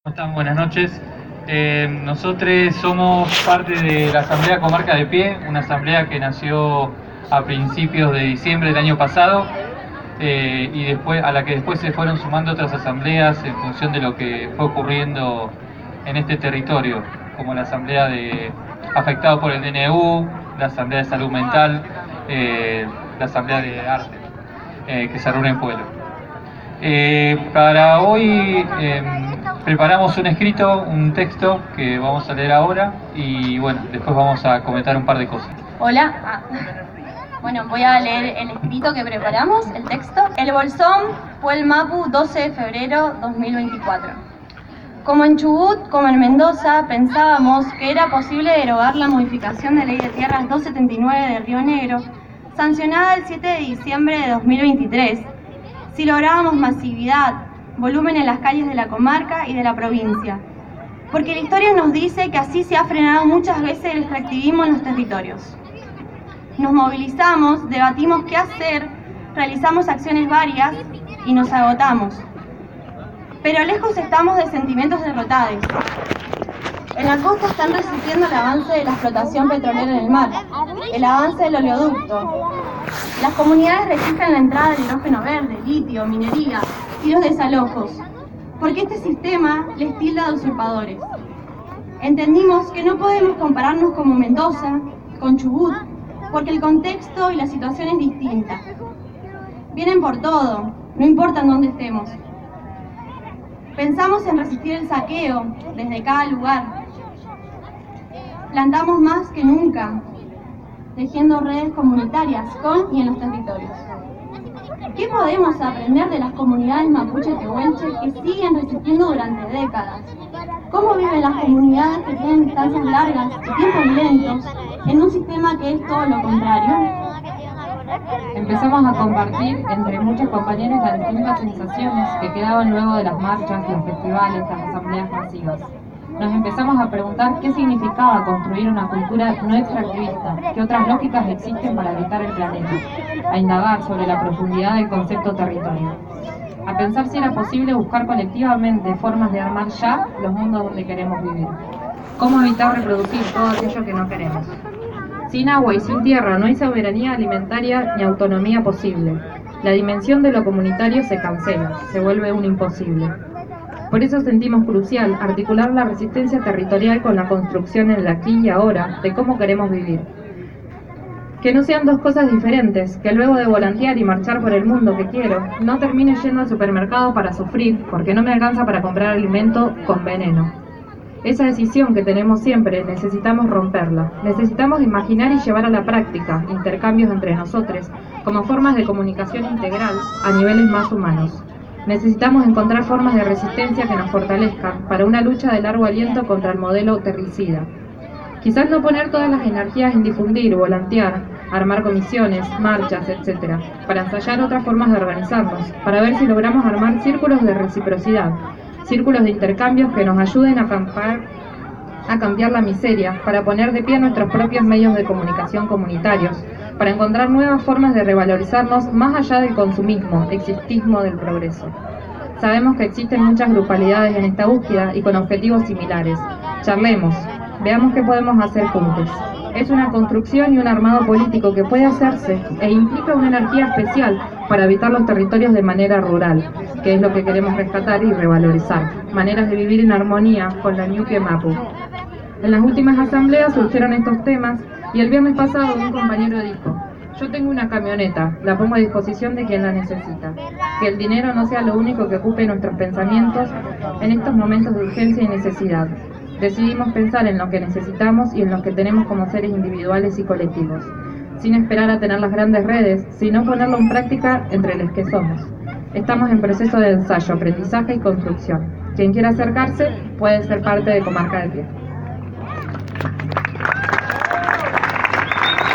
¿Cómo están? Buenas noches. Nosotros somos parte de la Asamblea Comarca de Pie, una asamblea que nació a principios de diciembre del año pasado y después, a la que después se fueron sumando otras asambleas en función de lo que fue ocurriendo en este territorio, como la asamblea de afectados por el DNU, la asamblea de salud mental, la asamblea de arte, que se reúne en Pueblo. Para hoy preparamos un escrito, un texto que vamos a leer ahora y bueno, después vamos a comentar un par de cosas. Hola. Bueno, voy a leer el escrito que preparamos, el texto. El Bolsón, Puel Mapu, 12 de febrero 2024. Como en Chubut, como en Mendoza, pensábamos que era posible derogar la modificación de Ley de Tierras 279 de Río Negro, sancionada el 7 de diciembre de 2023, si lográbamos masividad, volumen en las calles de la comarca y de la provincia. Porque la historia nos dice que así se ha frenado muchas veces el extractivismo en los territorios. Nos movilizamos, debatimos qué hacer, realizamos acciones varias y nos agotamos. Pero lejos estamos de sentimientos derrotados. En la costa están resistiendo el avance de la explotación petrolera en el mar, el avance del oleoducto. Las comunidades resisten la entrada del hidrógeno verde, litio, minería y los desalojos, porque este sistema les tilda de usurpadores. Entendimos que no podemos compararnos como Mendoza, con Chubut, porque el contexto y la situación es distinta. Vienen por todo, no importa en dónde estemos. Pensamos en resistir el saqueo desde cada lugar. Plantamos más que nunca, tejiendo redes comunitarias con y en los territorios. ¿Qué podemos aprender de las comunidades mapuche tehuelche que siguen resistiendo durante décadas? ¿Cómo viven las comunidades que tienen distancias largas y tiempos lentos en un sistema que es todo lo contrario? Empezamos a compartir entre muchos compañeros las distintas sensaciones que quedaban luego de las marchas, los festivales, las asambleas masivas. Nos empezamos a preguntar qué significaba construir una cultura no extractivista, qué otras lógicas existen para habitar el planeta, a indagar sobre la profundidad del concepto territorio, a pensar si era posible buscar colectivamente formas de armar ya los mundos donde queremos vivir, cómo evitar reproducir todo aquello que no queremos. Sin agua y sin tierra no hay soberanía alimentaria ni autonomía posible. La dimensión de lo comunitario se cancela, se vuelve un imposible. Por eso sentimos crucial articular la resistencia territorial con la construcción en el aquí y ahora de cómo queremos vivir. Que no sean dos cosas diferentes, que luego de volantear y marchar por el mundo que quiero, no termine yendo al supermercado para sufrir porque no me alcanza para comprar alimento con veneno. Esa decisión que tenemos siempre, necesitamos romperla. Necesitamos imaginar y llevar a la práctica intercambios entre nosotros como formas de comunicación integral a niveles más humanos. Necesitamos encontrar formas de resistencia que nos fortalezcan para una lucha de largo aliento contra el modelo terricida. Quizás no poner todas las energías en difundir, volantear, armar comisiones, marchas, etc., para ensayar otras formas de organizarnos, para ver si logramos armar círculos de reciprocidad, círculos de intercambios que nos ayuden a cambiar la miseria, para poner de pie nuestros propios medios de comunicación comunitarios, para encontrar nuevas formas de revalorizarnos más allá del consumismo, existismo del progreso. Sabemos que existen muchas grupalidades en esta búsqueda y con objetivos similares. Charlemos, veamos qué podemos hacer juntos. Es una construcción y un armado político que puede hacerse e implica una energía especial para habitar los territorios de manera rural, que es lo que queremos rescatar y revalorizar. Maneras de vivir en armonía con la Ñuque Mapu. En las últimas asambleas surgieron estos temas y el viernes pasado un compañero dijo: yo tengo una camioneta, la pongo a disposición de quien la necesita. Que el dinero no sea lo único que ocupe nuestros pensamientos en estos momentos de urgencia y necesidad. Decidimos pensar en lo que necesitamos y en lo que tenemos como seres individuales y colectivos, sin esperar a tener las grandes redes, sino ponerlo en práctica entre los que somos. Estamos en proceso de ensayo, aprendizaje y construcción. Quien quiera acercarse puede ser parte de Comarca de Pie.